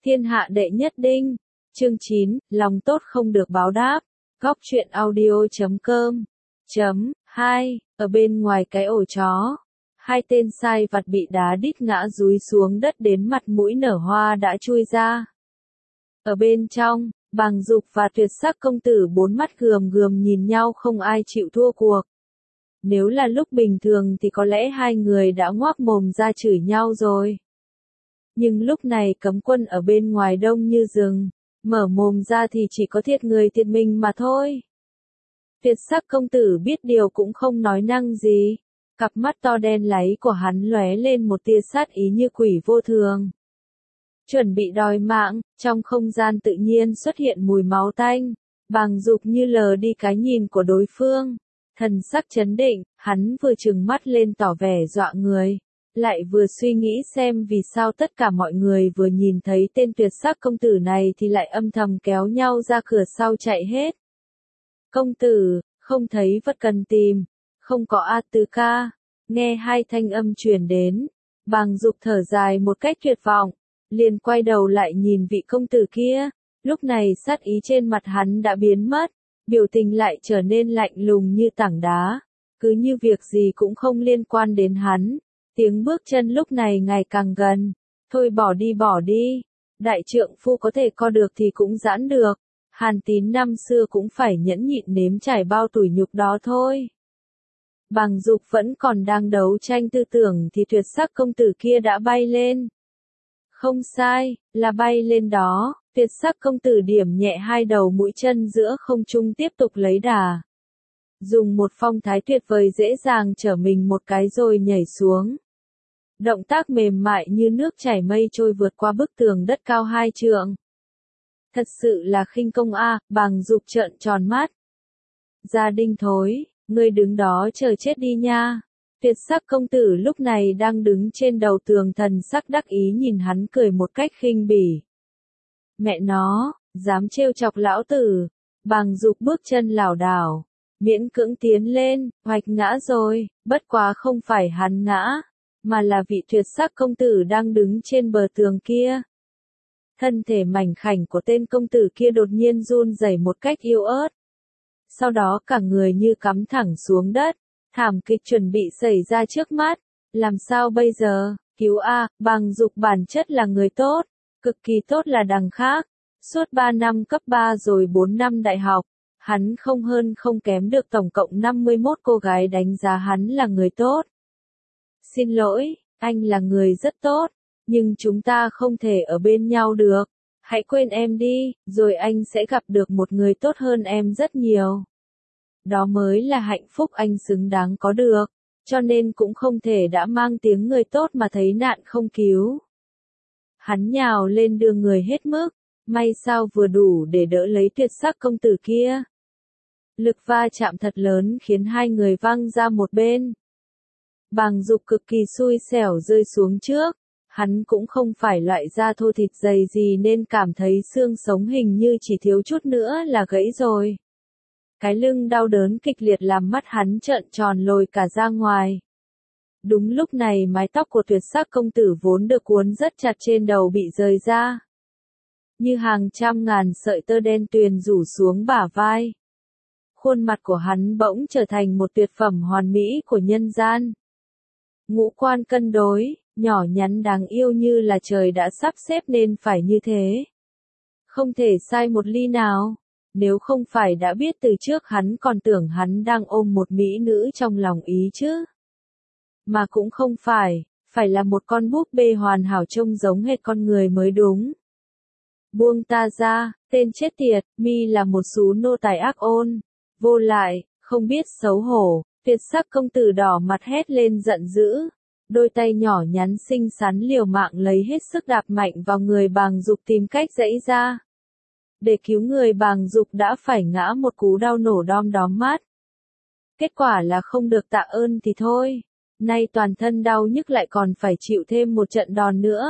Thiên hạ đệ nhất đinh. Chương 9, lòng tốt không được báo đáp. Góc truyện audio.com. 2. Ở bên ngoài cái ổ chó, hai tên sai vặt bị đá đít ngã dúi xuống đất đến mặt mũi nở hoa đã chui ra. Ở bên trong, Bàng Dục và Tuyệt Sắc công tử bốn mắt gườm gườm nhìn nhau không ai chịu thua cuộc. Nếu là lúc bình thường thì có lẽ hai người đã ngoác mồm ra chửi nhau rồi. Nhưng lúc này cấm quân ở bên ngoài đông như rừng, mở mồm ra thì chỉ có thiệt người thiệt mình mà thôi. Tuyệt Sắc công tử biết điều cũng không nói năng gì, cặp mắt to đen láy của hắn lóe lên một tia sát ý như quỷ vô thường. Chuẩn bị đòi mạng, trong không gian tự nhiên xuất hiện mùi máu tanh, Bàng Dục như lờ đi cái nhìn của đối phương, thần sắc chấn định, hắn vừa trừng mắt lên tỏ vẻ dọa người, lại vừa suy nghĩ xem vì sao tất cả mọi người vừa nhìn thấy tên Tuyệt Sắc công tử này thì lại âm thầm kéo nhau ra cửa sau chạy hết. Công tử, không thấy vật cần tìm, không có A Tư ca, nghe hai thanh âm truyền đến, Bàng Dục thở dài một cách tuyệt vọng, liền quay đầu lại nhìn vị công tử kia, lúc này sát ý trên mặt hắn đã biến mất, biểu tình lại trở nên lạnh lùng như tảng đá, cứ như việc gì cũng không liên quan đến hắn. Tiếng bước chân lúc này ngày càng gần, thôi bỏ đi, đại trượng phu có thể co được thì cũng giãn được, Hàn Tín năm xưa cũng phải nhẫn nhịn nếm trải bao tủi nhục đó thôi. Bàng Dục vẫn còn đang đấu tranh tư tưởng thì Tuyệt Sắc công tử kia đã bay lên. Không sai, là bay lên đó, Tuyệt Sắc công tử điểm nhẹ hai đầu mũi chân giữa không trung tiếp tục lấy đà. Dùng một phong thái tuyệt vời dễ dàng trở mình một cái rồi nhảy xuống. Động tác mềm mại như nước chảy mây trôi vượt qua bức tường đất cao 2 trượng. Thật sự là khinh công a, Bàng Dục trợn tròn mắt. Gia Đinh thối, ngươi đứng đó chờ chết đi nha. Tuyệt Sắc công tử lúc này đang đứng trên đầu tường thần sắc đắc ý nhìn hắn cười một cách khinh bỉ. Mẹ nó, dám trêu chọc lão tử. Bàng Dục bước chân lảo đảo, miễn cưỡng tiến lên, hoạch ngã rồi, bất quá không phải hắn ngã, mà là vị Tuyệt Sắc công tử đang đứng trên bờ tường kia. Thân thể mảnh khảnh của tên công tử kia đột nhiên run rẩy một cách yếu ớt. Sau đó cả người như cắm thẳng xuống đất, thảm kịch chuẩn bị xảy ra trước mắt. Làm sao bây giờ? Cứu a, Bàng Dục bản chất là người tốt, cực kỳ tốt là đằng khác. Suốt 3 năm cấp 3 rồi 4 năm đại học, hắn không hơn không kém được tổng cộng 51 cô gái đánh giá hắn là người tốt. Xin lỗi, anh là người rất tốt, nhưng chúng ta không thể ở bên nhau được. Hãy quên em đi, rồi anh sẽ gặp được một người tốt hơn em rất nhiều. Đó mới là hạnh phúc anh xứng đáng có được, cho nên cũng không thể đã mang tiếng người tốt mà thấy nạn không cứu. Hắn nhào lên đưa người hết mức, may sao vừa đủ để đỡ lấy Tuyệt Sắc công tử kia. Lực va chạm thật lớn khiến hai người văng ra một bên. Bàng Dục cực kỳ xui xẻo rơi xuống trước, hắn cũng không phải loại da thô thịt dày gì nên cảm thấy xương sống hình như chỉ thiếu chút nữa là gãy rồi. Cái lưng đau đớn kịch liệt làm mắt hắn trợn tròn lồi cả ra ngoài. Đúng lúc này mái tóc của Tuyệt Sắc công tử vốn được cuốn rất chặt trên đầu bị rời ra. Như hàng trăm ngàn sợi tơ đen tuyền rủ xuống bả vai. Khuôn mặt của hắn bỗng trở thành một tuyệt phẩm hoàn mỹ của nhân gian. Ngũ quan cân đối, nhỏ nhắn đáng yêu như là trời đã sắp xếp nên phải như thế. Không thể sai một ly nào, nếu không phải đã biết từ trước hắn còn tưởng hắn đang ôm một mỹ nữ trong lòng ý chứ. Mà cũng không phải, phải là một con búp bê hoàn hảo trông giống hệt con người mới đúng. Buông ta ra, tên chết tiệt, mi là một sú nô tài ác ôn, vô lại, không biết xấu hổ. Tuyệt Sắc công tử đỏ mặt hét lên giận dữ, đôi tay nhỏ nhắn xinh xắn liều mạng lấy hết sức đạp mạnh vào người Bàng Dục tìm cách giãy ra. Để cứu người Bàng Dục đã phải ngã một cú đau nổ đom đóm mắt. Kết quả là không được tạ ơn thì thôi, nay toàn thân đau nhức lại còn phải chịu thêm một trận đòn nữa.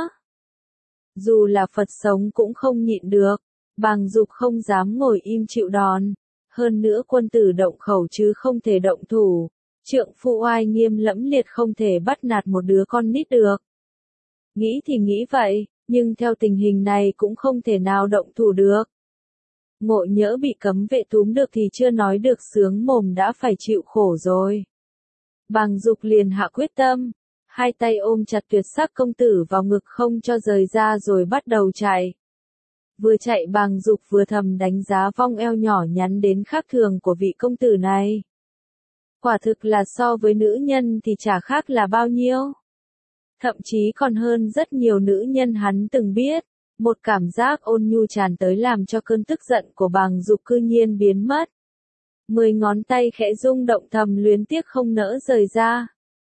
Dù là Phật sống cũng không nhịn được, Bàng Dục không dám ngồi im chịu đòn. Hơn nữa quân tử động khẩu chứ không thể động thủ, trượng phu oai nghiêm lẫm liệt không thể bắt nạt một đứa con nít được. Nghĩ thì nghĩ vậy, nhưng theo tình hình này cũng không thể nào động thủ được. Ngộ nhỡ bị cấm vệ túm được thì chưa nói được sướng mồm đã phải chịu khổ rồi. Bàng Dục liền hạ quyết tâm, hai tay ôm chặt Tuyệt Sắc công tử vào ngực không cho rời ra rồi bắt đầu chạy. Vừa chạy Bàng Dục vừa thầm đánh giá vong eo nhỏ nhắn đến khác thường của vị công tử này. Quả thực là so với nữ nhân thì chả khác là bao nhiêu. Thậm chí còn hơn rất nhiều nữ nhân hắn từng biết. Một cảm giác ôn nhu tràn tới làm cho cơn tức giận của Bàng Dục cư nhiên biến mất. 10 ngón tay khẽ rung động thầm luyến tiếc không nỡ rời ra.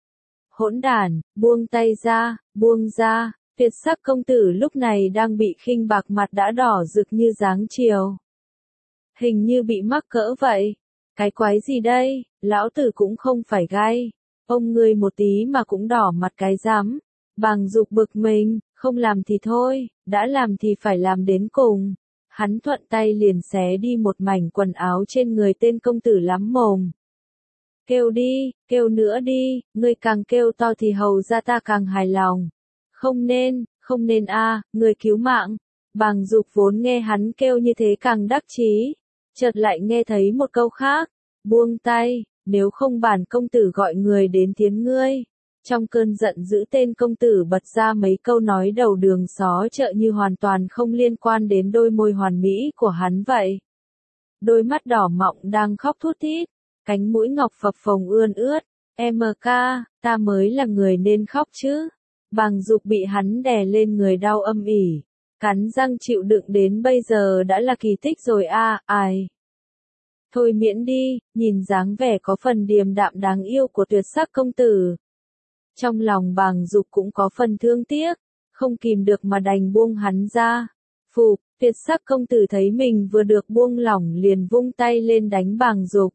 Hỗn đản, buông tay ra, buông ra. Tuyệt Sắc công tử lúc này đang bị khinh bạc, mặt đã đỏ rực như dáng chiều. Hình như bị mắc cỡ vậy. Cái quái gì đây, lão tử cũng không phải gay. Ông ngươi một tí mà cũng đỏ mặt cái rắm. Bàng Dục bực mình, không làm thì thôi, đã làm thì phải làm đến cùng. Hắn thuận tay liền xé đi một mảnh quần áo trên người tên công tử lắm mồm. Kêu đi, kêu nữa đi, ngươi càng kêu to thì hầu ra ta càng hài lòng. Không nên a, người cứu mạng. Bàng Dục vốn nghe hắn kêu như thế càng đắc chí, chợt lại nghe thấy một câu khác, buông tay, nếu không bản công tử gọi người đến thiến ngươi. Trong cơn giận dữ tên công tử bật ra mấy câu nói đầu đường xó chợ như hoàn toàn không liên quan đến đôi môi hoàn mỹ của hắn vậy. Đôi mắt đỏ mọng đang khóc thút thít, cánh mũi ngọc phập phồng ươn ướt, MK, ta mới là người nên khóc chứ. Bàng Dục bị hắn đè lên người đau âm ỉ, cắn răng chịu đựng đến bây giờ đã là kỳ tích rồi a, ai. Thôi miễn đi, nhìn dáng vẻ có phần điềm đạm đáng yêu của Tuyệt Sắc công tử. Trong lòng Bàng Dục cũng có phần thương tiếc, không kìm được mà đành buông hắn ra. Phụp, Tuyệt Sắc công tử thấy mình vừa được buông lỏng liền vung tay lên đánh Bàng Dục.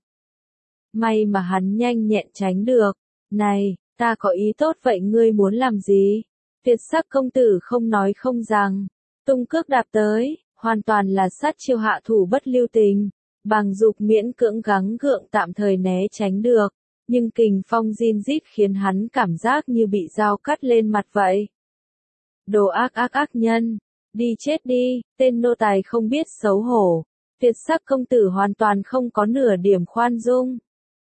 May mà hắn nhanh nhẹn tránh được. Này, ta có ý tốt vậy ngươi muốn làm gì? Tuyệt Sắc công tử không nói không rằng, tung cước đạp tới, hoàn toàn là sát chiêu hạ thủ bất lưu tình. Bàng Dục miễn cưỡng gắng gượng tạm thời né tránh được, nhưng kình phong rin rít khiến hắn cảm giác như bị dao cắt lên mặt vậy. Đồ ác nhân, đi chết đi, tên nô tài không biết xấu hổ. Tuyệt Sắc công tử hoàn toàn không có nửa điểm khoan dung.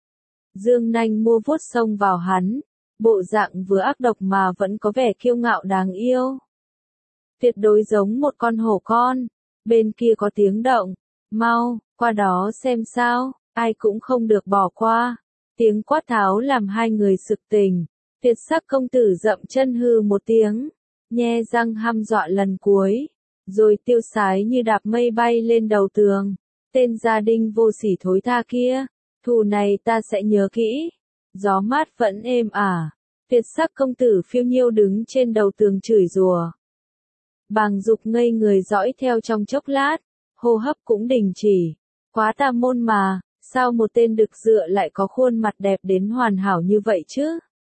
Dương nanh mua vuốt xông vào hắn, bộ dạng vừa ác độc mà vẫn có vẻ kiêu ngạo đáng yêu. Tuyệt đối giống một con hổ con. Bên kia có tiếng động, mau, qua đó xem sao, ai cũng không được bỏ qua. Tiếng quát tháo làm hai người sực tỉnh. Tuyệt Sắc công tử dậm chân hư một tiếng, nhe răng hăm dọa lần cuối, rồi tiêu sái như đạp mây bay lên đầu tường. Tên gia đình vô sỉ thối tha kia, thù này ta sẽ nhớ kỹ. Gió mát vẫn êm ả. Tuyệt Sắc công tử phiêu nhiêu đứng trên đầu tường chửi rủa. Bàng Dục ngây người dõi theo trong chốc lát, hô hấp cũng đình chỉ. Quá tà môn mà, sao một tên đực dựa lại có khuôn mặt đẹp đến hoàn hảo như vậy chứ?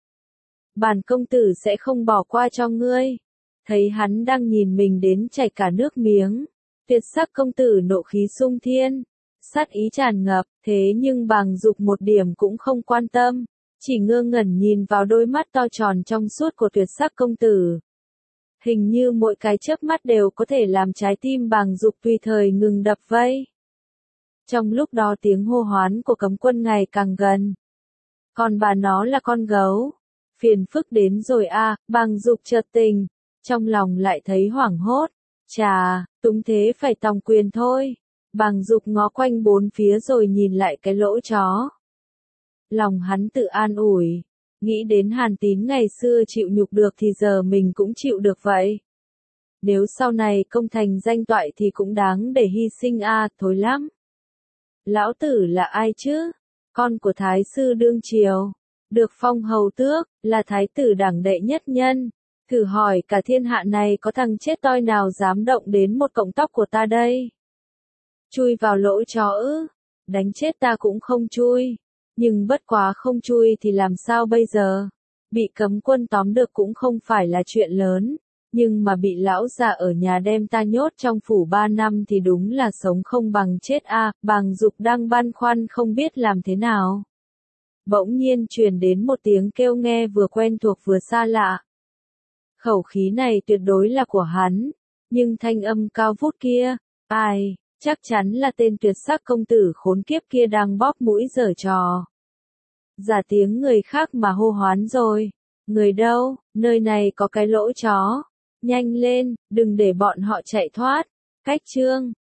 Bản công tử sẽ không bỏ qua cho ngươi. Thấy hắn đang nhìn mình đến chảy cả nước miếng, Tuyệt Sắc công tử nộ khí sung thiên, sát ý tràn ngập, thế nhưng Bàng Dục một điểm cũng không quan tâm, chỉ ngơ ngẩn nhìn vào đôi mắt to tròn trong suốt của Tuyệt Sắc công tử. Hình như mỗi cái chớp mắt đều có thể làm trái tim Bàng Dục tùy thời ngừng đập vây. Trong lúc đó tiếng hô hoán của cấm quân ngày càng gần. Còn bà nó là con gấu. Phiền phức đến rồi a, Bàng Dục chợt tình, trong lòng lại thấy hoảng hốt. Chà, túng thế phải tòng quyền thôi. Bàng Dục ngó quanh bốn phía rồi nhìn lại cái lỗ chó. Lòng hắn tự an ủi, nghĩ đến Hàn Tín ngày xưa chịu nhục được thì giờ mình cũng chịu được vậy. Nếu sau này công thành danh toại thì cũng đáng để hy sinh a, thối lắm. Lão tử là ai chứ? Con của Thái sư đương triều, được phong hầu tước, là thái tử đẳng đệ nhất nhân. Thử hỏi cả thiên hạ này có thằng chết toi nào dám động đến một cọng tóc của ta đây? Chui vào lỗ chó ư? Đánh chết ta cũng không chui. Nhưng bất quá không chui thì làm sao bây giờ? Bị cấm quân tóm được cũng không phải là chuyện lớn. Nhưng mà bị lão già ở nhà đem ta nhốt trong phủ 3 năm thì đúng là sống không bằng chết a. Bàng Dục đang băn khoăn không biết làm thế nào. Bỗng nhiên truyền đến một tiếng kêu nghe vừa quen thuộc vừa xa lạ. Khẩu khí này tuyệt đối là của hắn, nhưng thanh âm cao vút kia, ai, chắc chắn là tên tuyệt sắc công tử khốn kiếp kia đang bóp mũi giở trò. Giả tiếng người khác mà hô hoán rồi. Người đâu, nơi này có cái lỗ chó. Nhanh lên, đừng để bọn họ chạy thoát. Cách chương